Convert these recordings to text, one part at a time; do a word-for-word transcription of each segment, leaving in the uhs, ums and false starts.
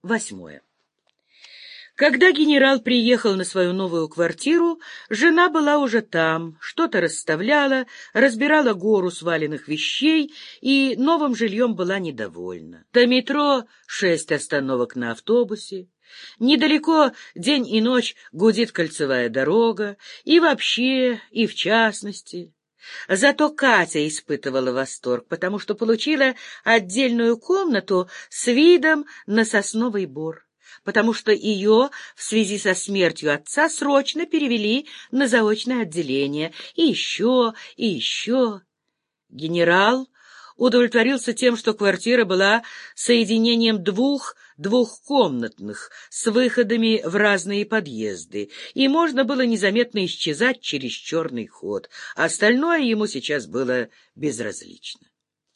Восьмое. Когда генерал приехал на свою новую квартиру, жена была уже там, что-то расставляла, разбирала гору сваленных вещей и новым жильем была недовольна. До метро шесть остановок на автобусе. Недалеко день и ночь гудит кольцевая дорога, и вообще, и в частности. Зато Катя испытывала восторг, потому что получила отдельную комнату с видом на сосновый бор, потому что ее в связи со смертью отца срочно перевели на заочное отделение, и еще, и еще. Генерал удовлетворился тем, что квартира была соединением двух двухкомнатных с выходами в разные подъезды, и можно было незаметно исчезать через черный ход. Остальное ему сейчас было безразлично.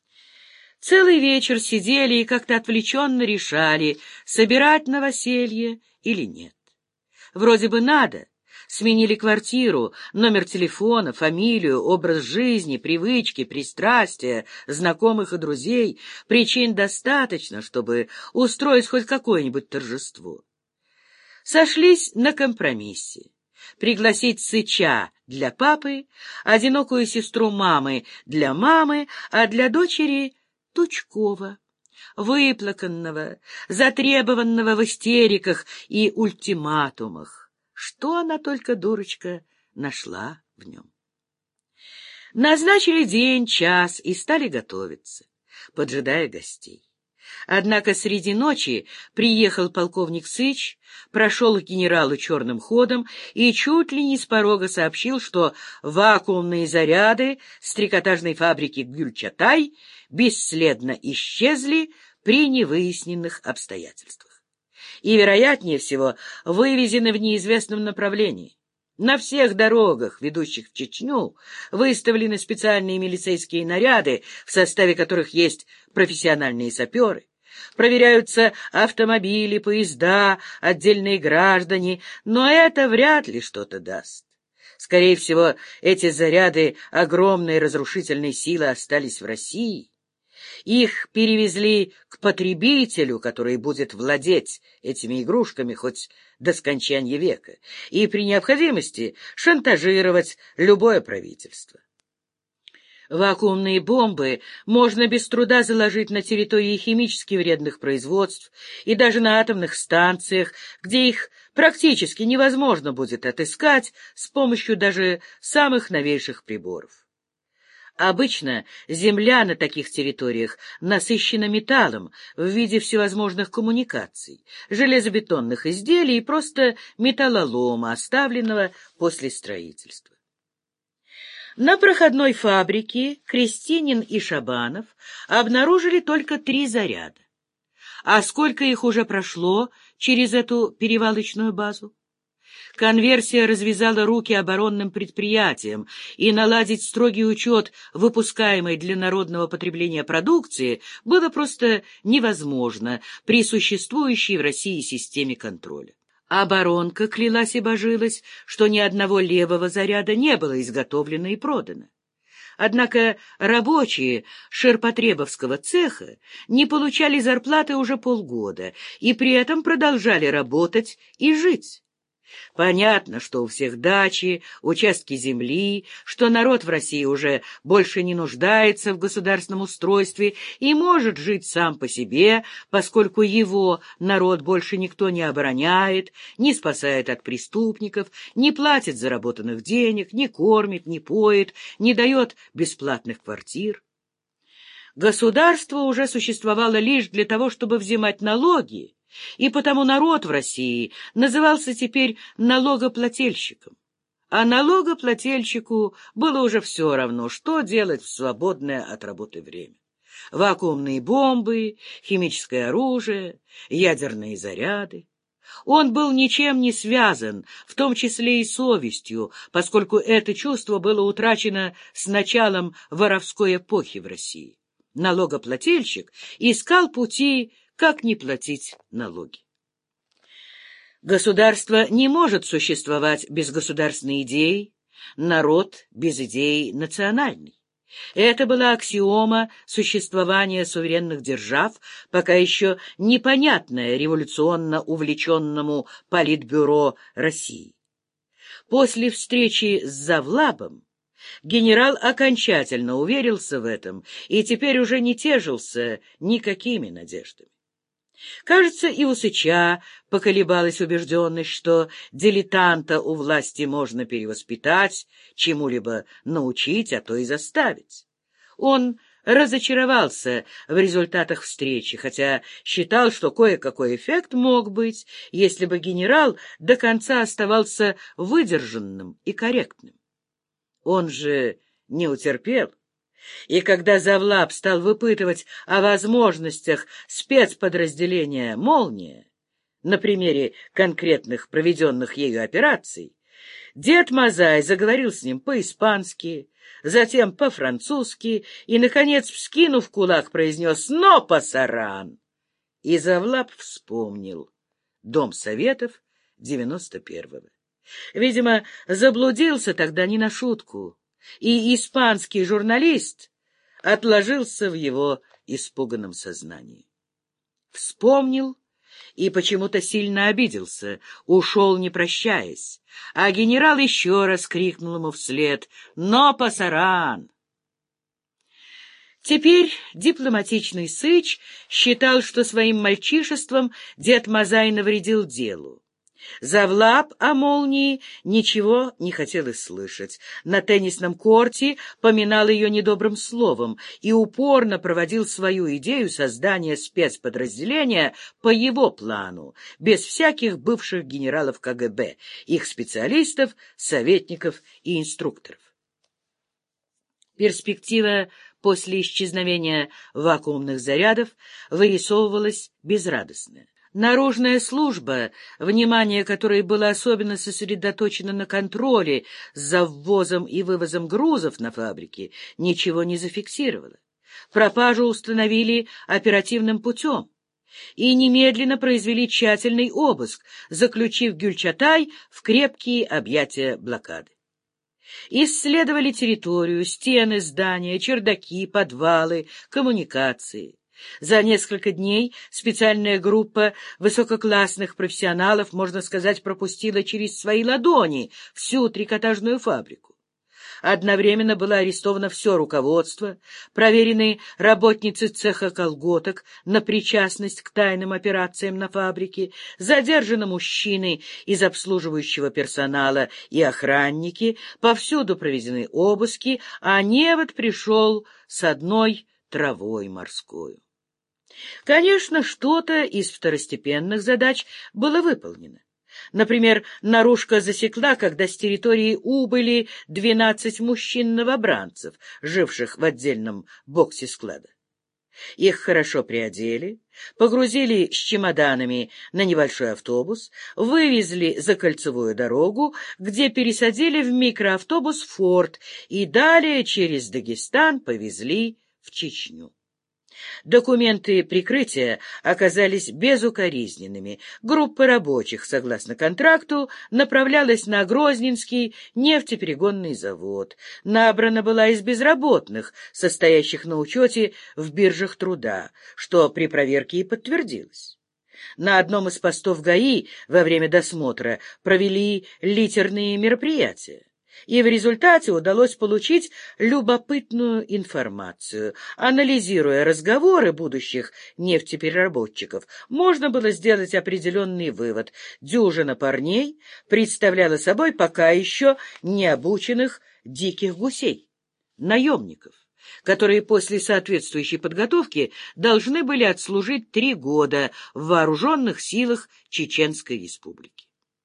Целый вечер сидели и как-то отвлеченно решали, собирать новоселье или нет. Вроде бы надо. Сменили квартиру, номер телефона, фамилию, образ жизни, привычки, пристрастия, знакомых и друзей. Причин достаточно, чтобы устроить хоть какое-нибудь торжество. Сошлись на компромиссе. Пригласить Сыча для папы, одинокую сестру мамы для мамы, а для дочери Тучкова, выплаканного, затребованного в истериках и ультиматумах. Что она только, дурочка, нашла в нем. Назначили день, час и стали готовиться, поджидая гостей. Однако среди ночи приехал полковник Сыч, прошел к генералу черным ходом и чуть ли не с порога сообщил, что вакуумные заряды с трикотажной фабрики «Гюльчатай» бесследно исчезли при невыясненных обстоятельствах и, вероятнее всего, вывезены в неизвестном направлении. На всех дорогах, ведущих в Чечню, выставлены специальные милицейские наряды, в составе которых есть профессиональные саперы. Проверяются автомобили, поезда, отдельные граждане, но это вряд ли что-то даст. Скорее всего, эти заряды огромной разрушительной силы остались в России. Их перевезли к потребителю, который будет владеть этими игрушками хоть до скончания века, и при необходимости шантажировать любое правительство. Вакуумные бомбы можно без труда заложить на территории химически вредных производств и даже на атомных станциях, где их практически невозможно будет отыскать с помощью даже самых новейших приборов. Обычно земля на таких территориях насыщена металлом в виде всевозможных коммуникаций, железобетонных изделий и просто металлолома, оставленного после строительства. На проходной фабрике Крестинин и Шабанов обнаружили только три заряда. А сколько их уже прошло через эту перевалочную базу? Конверсия развязала руки оборонным предприятиям, и наладить строгий учет выпускаемой для народного потребления продукции было просто невозможно при существующей в России системе контроля. Оборонка клялась и божилась, что ни одного левого заряда не было изготовлено и продано. Однако рабочие ширпотребовского цеха не получали зарплаты уже полгода и при этом продолжали работать и жить. Понятно, что у всех дачи, участки земли, что народ в России уже больше не нуждается в государственном устройстве и может жить сам по себе, поскольку его народ больше никто не обороняет, не спасает от преступников, не платит заработанных денег, не кормит, не поет, не дает бесплатных квартир. Государство уже существовало лишь для того, чтобы взимать налоги, и потому народ в России назывался теперь налогоплательщиком. А налогоплательщику было уже все равно, что делать в свободное от работы время. Вакуумные бомбы, химическое оружие, ядерные заряды. Он был ничем не связан, в том числе и совестью, поскольку это чувство было утрачено с началом воровской эпохи в России. Налогоплательщик искал пути, как не платить налоги. Государство не может существовать без государственной идеи, народ без идеи национальной. Это была аксиома существования суверенных держав, пока еще непонятная революционно увлеченному Политбюро России. После встречи с Завлабом генерал окончательно уверился в этом и теперь уже не тешился никакими надеждами. Кажется, и у Сыча поколебалась убежденность, что дилетанта у власти можно перевоспитать, чему-либо научить, а то и заставить. Он разочаровался в результатах встречи, хотя считал, что кое-какой эффект мог быть, если бы генерал до конца оставался выдержанным и корректным. Он же не утерпел. И когда Завлаб стал выпытывать о возможностях спецподразделения «Молния» на примере конкретных проведенных ею операций, дед Мазай заговорил с ним по-испански, затем по-французски и, наконец, вскинув кулак, произнес «Но, пасаран!» И Завлаб вспомнил Дом Советов девяносто первого. Видимо, заблудился тогда не на шутку, и испанский журналист отложился в его испуганном сознании. Вспомнил и почему-то сильно обиделся, ушел, не прощаясь, а генерал еще раз крикнул ему вслед «Но, пасаран!». Теперь дипломатичный Сыч считал, что своим мальчишеством дед Мазай навредил делу. Завлаб о «Молнии» ничего не хотел и слышать. На теннисном корте поминал ее недобрым словом и упорно проводил свою идею создания спецподразделения по его плану, без всяких бывших генералов ка гэ бэ, их специалистов, советников и инструкторов. Перспектива после исчезновения вакуумных зарядов вырисовывалась безрадостная. Наружная служба, внимание которой было особенно сосредоточено на контроле за ввозом и вывозом грузов на фабрики, ничего не зафиксировала. Пропажу установили оперативным путем и немедленно произвели тщательный обыск, заключив Гюльчатай в крепкие объятия блокады. Исследовали территорию, стены здания, чердаки, подвалы, коммуникации. За несколько дней специальная группа высококлассных профессионалов, можно сказать, пропустила через свои ладони всю трикотажную фабрику. Одновременно было арестовано все руководство, проверены работницы цеха колготок на причастность к тайным операциям на фабрике, задержаны мужчины из обслуживающего персонала и охранники, повсюду проведены обыски, а невод пришел с одной травой морской. Конечно, что-то из второстепенных задач было выполнено. Например, наружка засекла, когда с территории убыли двенадцать мужчин-новобранцев, живших в отдельном боксе склада. Их хорошо приодели, погрузили с чемоданами на небольшой автобус, вывезли за кольцевую дорогу, где пересадили в микроавтобус «Форд» и далее через Дагестан повезли в Чечню. Документы прикрытия оказались безукоризненными. Группа рабочих, согласно контракту, направлялась на Грозненский нефтеперегонный завод. Набрана была из безработных, состоящих на учете в биржах труда, что при проверке и подтвердилось. На одном из постов га и во время досмотра провели литерные мероприятия. И в результате удалось получить любопытную информацию. Анализируя разговоры будущих нефтепереработчиков, можно было сделать определенный вывод. Дюжина парней представляла собой пока еще не обученных диких гусей, наемников, которые после соответствующей подготовки должны были отслужить три года в вооруженных силах Чеченской Республики.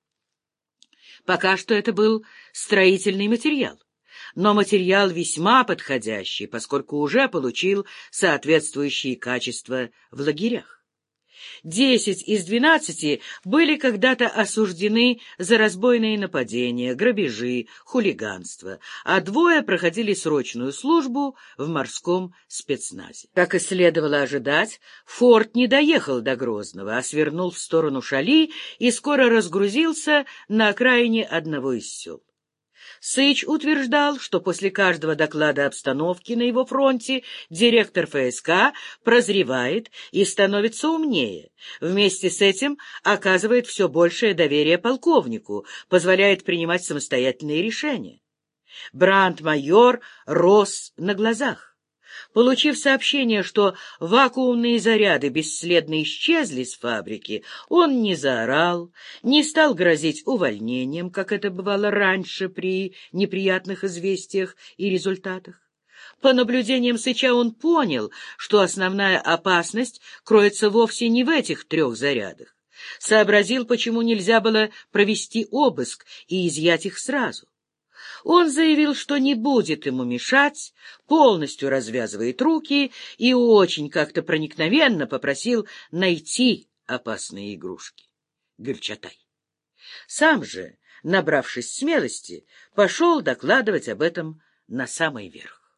Пока что это был строительный материал, но материал весьма подходящий, поскольку уже получил соответствующие качества в лагерях. Десять из двенадцати были когда-то осуждены за разбойные нападения, грабежи, хулиганство, а двое проходили срочную службу в морском спецназе. Как и следовало ожидать, Форд не доехал до Грозного, а свернул в сторону Шали и скоро разгрузился на окраине одного из сел. Сыч утверждал, что после каждого доклада обстановки на его фронте директор ФСК прозревает и становится умнее. Вместе с этим оказывает все большее доверие полковнику, позволяет принимать самостоятельные решения. Брандмайор рос на глазах. Получив сообщение, что вакуумные заряды бесследно исчезли с фабрики, он не заорал, не стал грозить увольнением, как это бывало раньше при неприятных известиях и результатах. По наблюдениям Сыча он понял, что основная опасность кроется вовсе не в этих трех зарядах. Сообразил, почему нельзя было провести обыск и изъять их сразу. Он заявил, что не будет ему мешать, полностью развязывает руки и очень как-то проникновенно попросил найти опасные игрушки. Гюльчатай. Сам же, набравшись смелости, пошел докладывать об этом на самый верх.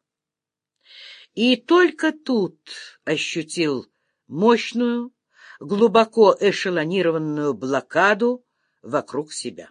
И только тут ощутил мощную, глубоко эшелонированную блокаду вокруг себя.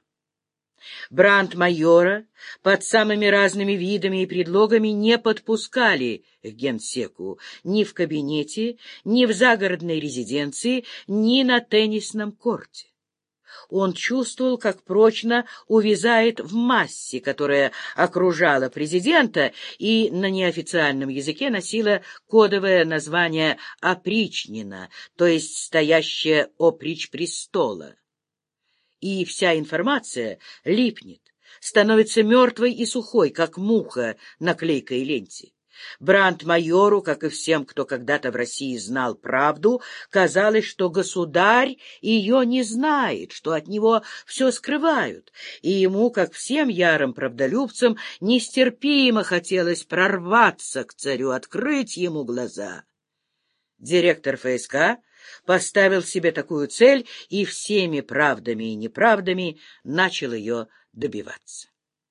Брандмайора под самыми разными видами и предлогами не подпускали к генсеку ни в кабинете, ни в загородной резиденции, ни на теннисном корте. Он чувствовал, как прочно увязает в массе, которая окружала президента и на неофициальном языке носила кодовое название «опричнина», то есть «стоящая опричь престола». И вся информация липнет, становится мертвой и сухой, как муха на клейкой ленте. Брандмайору, как и всем, кто когда-то в России знал правду, казалось, что государь ее не знает, что от него все скрывают, и ему, как всем ярым правдолюбцам, нестерпимо хотелось прорваться к царю, открыть ему глаза. Директор ФСК поставил себе такую цель и всеми правдами и неправдами начал ее добиваться.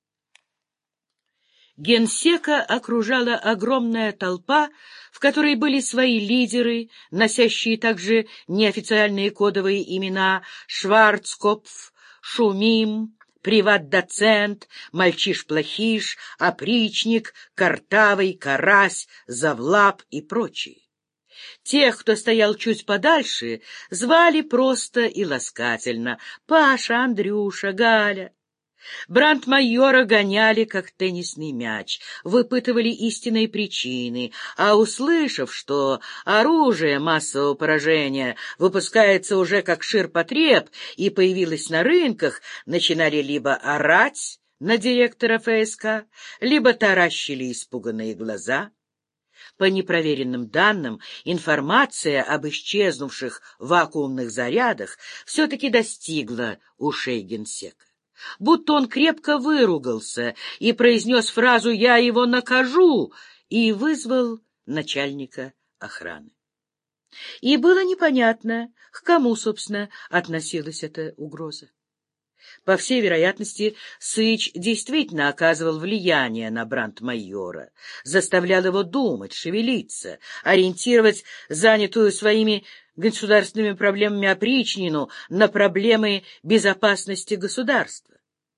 Генсека окружала огромная толпа, в которой были свои лидеры, носящие также неофициальные кодовые имена Шварцкопф, Шумим, приват-доцент, мальчиш-плохиш, опричник, картавый, карась, завлап и прочие. Тех, кто стоял чуть подальше, звали просто и ласкательно Паша, Андрюша, Галя. Брандмайора гоняли, как теннисный мяч, выпытывали истинные причины, а услышав, что оружие массового поражения выпускается уже как ширпотреб и появилось на рынках, начинали либо орать на директора ФСК, либо таращили испуганные глаза. По непроверенным данным, информация об исчезнувших вакуумных зарядах все-таки достигла ушей генсека. Будто он крепко выругался и произнес фразу «я его накажу» и вызвал начальника охраны. И было непонятно, к кому, собственно, относилась эта угроза. По всей вероятности, Сыч действительно оказывал влияние на брандмайора, заставлял его думать, шевелиться, ориентировать занятую своими государственными проблемами опричнину на проблемы безопасности государства.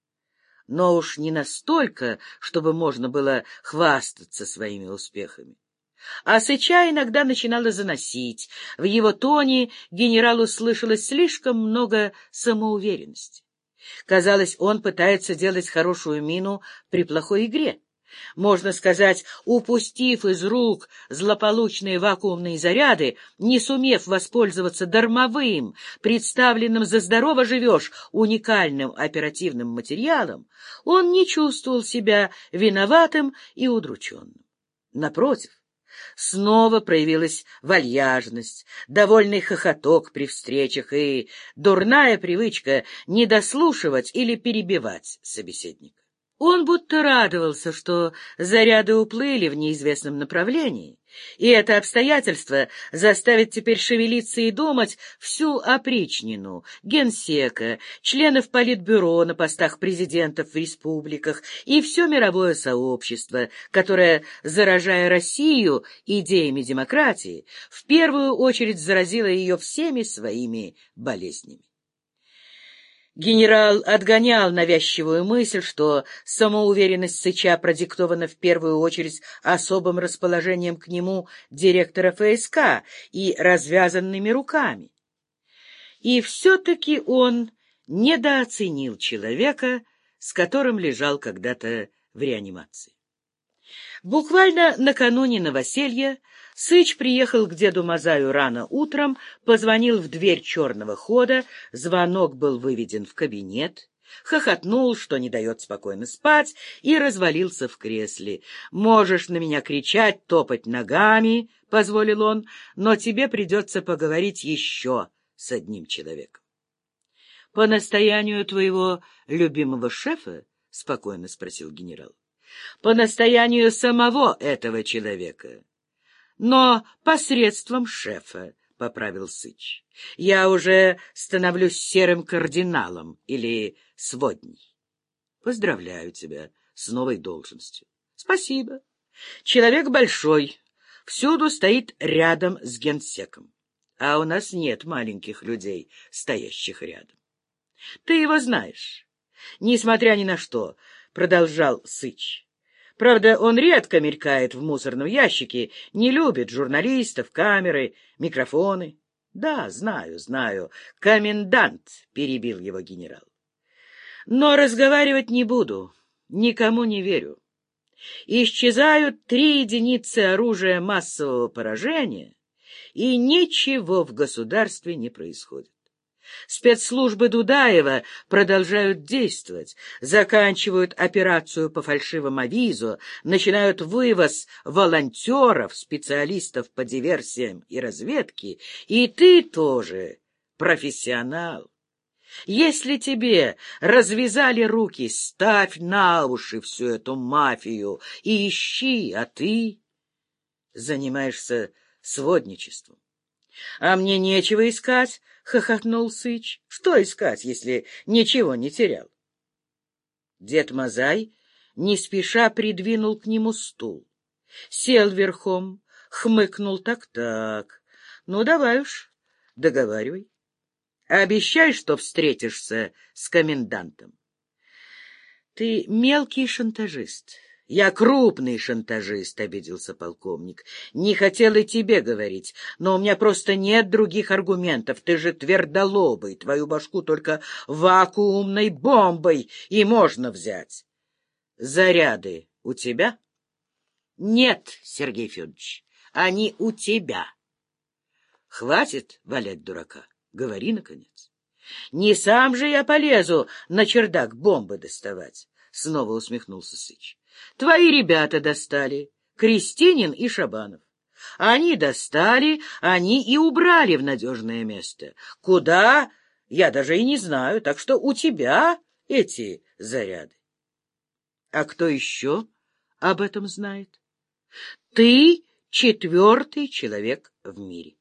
Но уж не настолько, чтобы можно было хвастаться своими успехами. А Сыча иногда начинало заносить. В его тоне генералу слышалось слишком много самоуверенности. Казалось, он пытается делать хорошую мину при плохой игре. Можно сказать, упустив из рук злополучные вакуумные заряды, не сумев воспользоваться дармовым, представленным за здорово живешь уникальным оперативным материалом, он не чувствовал себя виноватым и удрученным. Напротив, снова проявилась вальяжность, довольный хохоток при встречах и дурная привычка не дослушивать или перебивать собеседника. Он будто радовался, что заряды уплыли в неизвестном направлении, и это обстоятельство заставит теперь шевелиться и думать всю опричнину, генсека, членов политбюро на постах президентов в республиках и все мировое сообщество, которое, заражая Россию идеями демократии, в первую очередь заразило ее всеми своими болезнями. Генерал отгонял навязчивую мысль, что самоуверенность Сыча продиктована в первую очередь особым расположением к нему директора ФСК и развязанными руками. И все-таки он недооценил человека, с которым лежал когда-то в реанимации. Буквально накануне новоселья Сыч приехал к деду Мазаю рано утром, позвонил в дверь черного хода, звонок был выведен в кабинет, хохотнул, что не дает спокойно спать, и развалился в кресле. «Можешь на меня кричать, топать ногами, — позволил он, — но тебе придется поговорить еще с одним человеком». «По настоянию твоего любимого шефа?» — спокойно спросил генерал. «По настоянию самого этого человека. Но посредством шефа», — поправил Сыч. «Я уже становлюсь серым кардиналом или сводней. Поздравляю тебя с новой должностью». «Спасибо. Человек большой, всюду стоит рядом с генсеком. А у нас нет маленьких людей, стоящих рядом. Ты его знаешь. Несмотря ни на что», — продолжал Сыч. «Правда, он редко мелькает в мусорном ящике, не любит журналистов, камеры, микрофоны». «Да, знаю, знаю. Комендант», — перебил его генерал. «Но разговаривать не буду, никому не верю. Исчезают три единицы оружия массового поражения, и ничего в государстве не происходит. Спецслужбы Дудаева продолжают действовать, заканчивают операцию по фальшивым авизо, начинают вывоз волонтеров, специалистов по диверсиям и разведке, и ты тоже профессионал. Если тебе развязали руки, ставь на уши всю эту мафию и ищи, а ты занимаешься сводничеством». «А мне нечего искать», — хохотнул Сыч. «Что искать, если ничего не терял?» Дед Мазай не спеша придвинул к нему стул. Сел верхом, хмыкнул так-так. «Ну, давай уж, договаривай. Обещай, что встретишься с комендантом». «Ты мелкий шантажист». «Я крупный шантажист», — обиделся полковник. «Не хотел и тебе говорить, но у меня просто нет других аргументов. Ты же твердолобый, твою башку только вакуумной бомбой и можно взять». «Заряды у тебя?» «Нет, Сергей Федорович, они у тебя». «Хватит валять дурака, говори, наконец». «Не сам же я полезу на чердак бомбы доставать», — снова усмехнулся Сыч. «Твои ребята достали, Крестинин и Шабанов. Они достали, они и убрали в надежное место. Куда, я даже и не знаю, так что у тебя эти заряды». «А кто еще об этом знает?» «Ты четвертый человек в мире».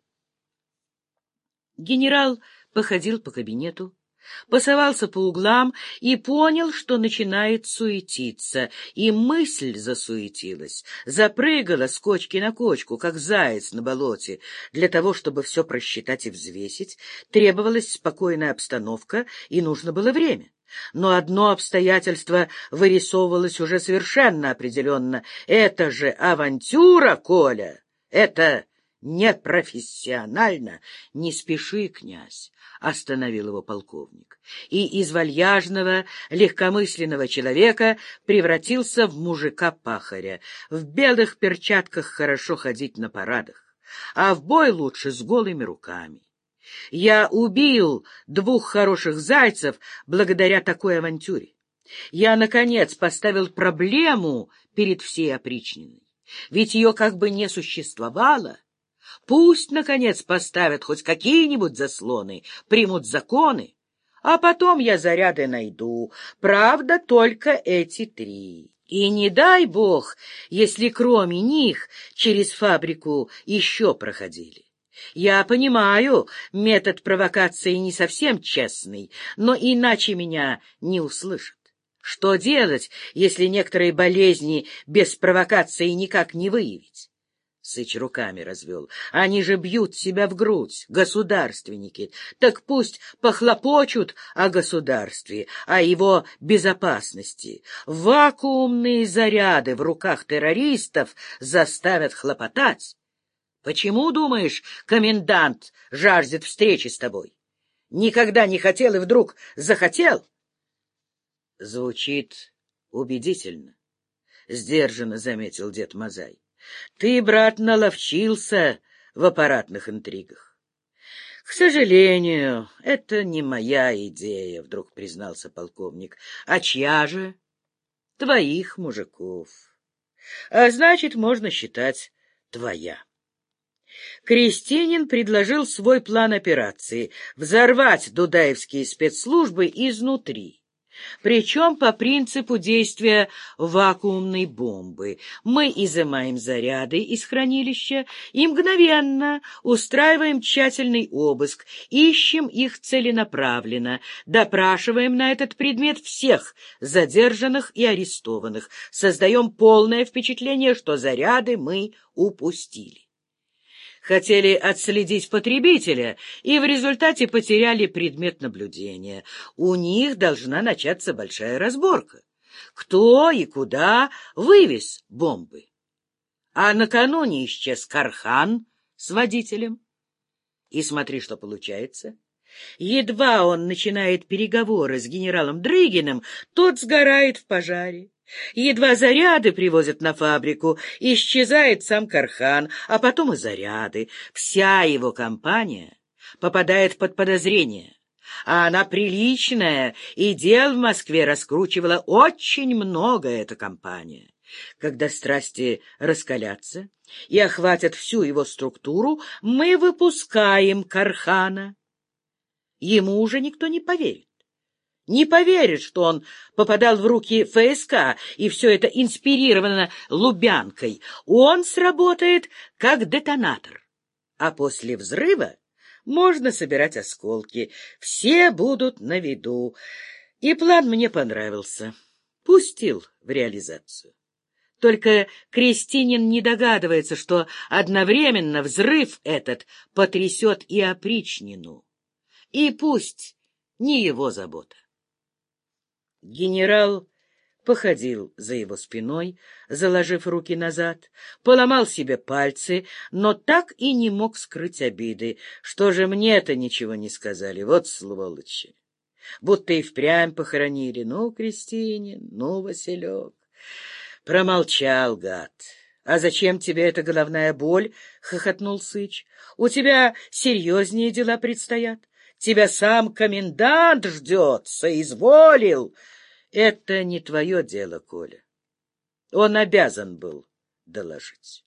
Генерал походил по кабинету, посовался по углам и понял, что начинает суетиться, и мысль засуетилась, запрыгала с кочки на кочку, как заяц на болоте. Для того, чтобы все просчитать и взвесить, требовалась спокойная обстановка и нужно было время. Но одно обстоятельство вырисовывалось уже совершенно определенно. Это же авантюра, Коля! Это непрофессионально. «Не спеши, князь», — остановил его полковник, и из вальяжного, легкомысленного человека превратился в мужика-пахаря. В белых перчатках хорошо ходить на парадах, а в бой лучше с голыми руками. Я убил двух хороших зайцев благодаря такой авантюре. Я, наконец, поставил проблему перед всей опричниной, ведь ее как бы не существовало. Пусть, наконец, поставят хоть какие-нибудь заслоны, примут законы, а потом я заряды найду. Правда, только эти три. И не дай бог, если кроме них через фабрику еще проходили. Я понимаю, метод провокации не совсем честный, но иначе меня не услышат. Что делать, если некоторые болезни без провокации никак не выявить? Сыч руками развел. Они же бьют себя в грудь, государственники. Так пусть похлопочут о государстве, о его безопасности. Вакуумные заряды в руках террористов заставят хлопотать. Почему, думаешь, комендант жаждет встречи с тобой? Никогда не хотел и вдруг захотел? Звучит убедительно, — сдержанно заметил дед Мазай. Ты, брат, наловчился в аппаратных интригах. — К сожалению, это не моя идея, — вдруг признался полковник. — А чья же? — Твоих мужиков. А значит, можно считать, твоя. Крестинин предложил свой план операции — взорвать дудаевские спецслужбы изнутри. Причем по принципу действия вакуумной бомбы. Мы изымаем заряды из хранилища и мгновенно устраиваем тщательный обыск, ищем их целенаправленно, допрашиваем на этот предмет всех задержанных и арестованных, создаем полное впечатление, что заряды мы упустили. Хотели отследить потребителя и в результате потеряли предмет наблюдения. У них должна начаться большая разборка. Кто и куда вывез бомбы? А накануне исчез Кархан с водителем. И смотри, что получается. Едва он начинает переговоры с генералом Дрыгиным, тот сгорает в пожаре. Едва заряды привозят на фабрику, исчезает сам Кархан, а потом и заряды. Вся его компания попадает под подозрение. А она приличная, и дел в Москве раскручивала очень много эта компания. Когда страсти раскалятся и охватят всю его структуру, мы выпускаем Кархана. Ему уже никто не поверит. Не поверит, что он попадал в руки эф эс ка, и все это инспирировано Лубянкой. Он сработает как детонатор. А после взрыва можно собирать осколки. Все будут на виду. И план мне понравился. Пустил в реализацию. Только Крестинин не догадывается, что одновременно взрыв этот потрясет и опричнину. И пусть не его забота. Генерал походил за его спиной, заложив руки назад, поломал себе пальцы, но так и не мог скрыть обиды. Что же мне-то ничего не сказали, вот сволочи! Будто и впрямь похоронили. Ну, Крестинин, ну, Василек. Промолчал, гад. — А зачем тебе эта головная боль? — хохотнул Сыч. — У тебя серьезнее дела предстоят. Тебя сам комендант ждет, соизволил. Это не твое дело, Коля. Он обязан был доложить.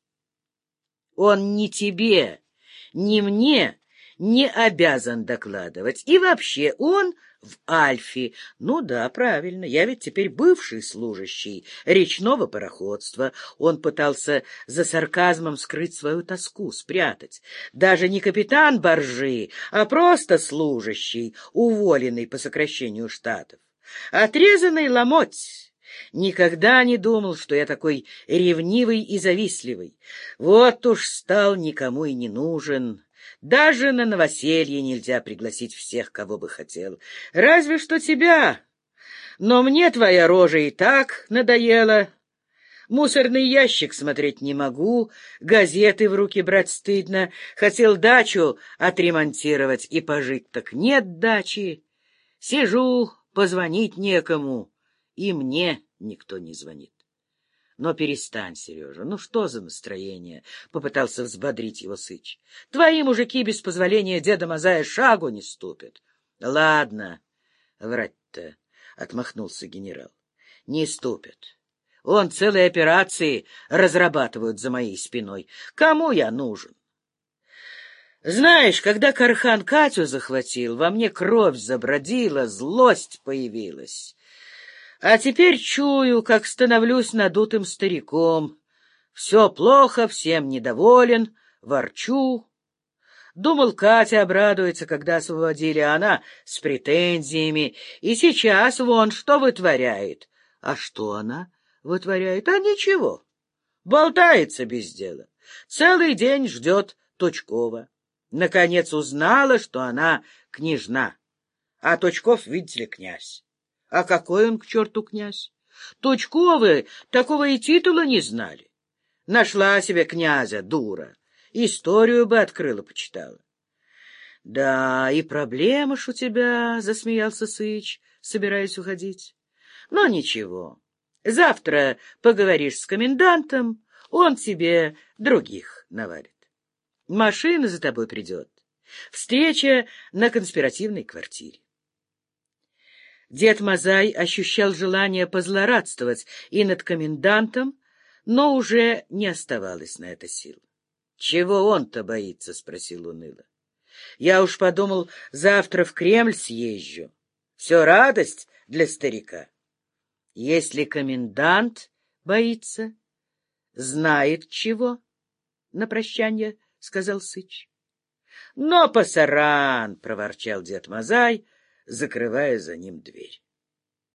Он ни тебе, ни мне не обязан докладывать. И вообще он в Альфе. Ну да, правильно, я ведь теперь бывший служащий речного пароходства. Он пытался за сарказмом скрыть свою тоску, спрятать. Даже не капитан баржи, а просто служащий, уволенный по сокращению штатов. Отрезанный ломоть. Никогда не думал, что я такой ревнивый и завистливый. Вот уж стал никому и не нужен. Даже на новоселье нельзя пригласить всех, кого бы хотел. Разве что тебя. Но мне твоя рожа и так надоела. Мусорный ящик смотреть не могу, газеты в руки брать стыдно. Хотел дачу отремонтировать и пожить, так нет дачи. Сижу, позвонить некому, и мне никто не звонит. Но перестань, Сережа, ну что за настроение? — попытался взбодрить его Сыч. — Твои мужики без позволения деда Мазая шагу не ступят. — Ладно, врать-то, — отмахнулся генерал. — Не ступят. Он целые операции разрабатывают за моей спиной. Кому я нужен? Знаешь, когда Кархан Катю захватил, во мне кровь забродила, злость появилась. А теперь чую, как становлюсь надутым стариком. Все плохо, всем недоволен, ворчу. Думал, Катя обрадуется, когда освободили, а она с претензиями. И сейчас вон что вытворяет. А что она вытворяет? А ничего. Болтается без дела. Целый день ждет Тучкова. Наконец узнала, что она княжна. А Тучков, видите ли, князь. А какой он к черту князь? Тучковы такого и титула не знали. Нашла себе князя, дура. Историю бы открыла, почитала. — Да, и проблема ж у тебя, — засмеялся Сыч, собираясь уходить. — Но ничего. Завтра поговоришь с комендантом, он тебе других наварит. Машина за тобой придет. Встреча на конспиративной квартире. Дед Мазай ощущал желание позлорадствовать и над комендантом, но уже не оставалось на это сил. — Чего он-то боится? — спросил уныло. — Я уж подумал, завтра в Кремль съезжу. Все радость для старика. Если комендант боится, знает чего. На прощание — сказал Сыч. — Но пасаран! — проворчал дед Мазай, закрывая за ним дверь.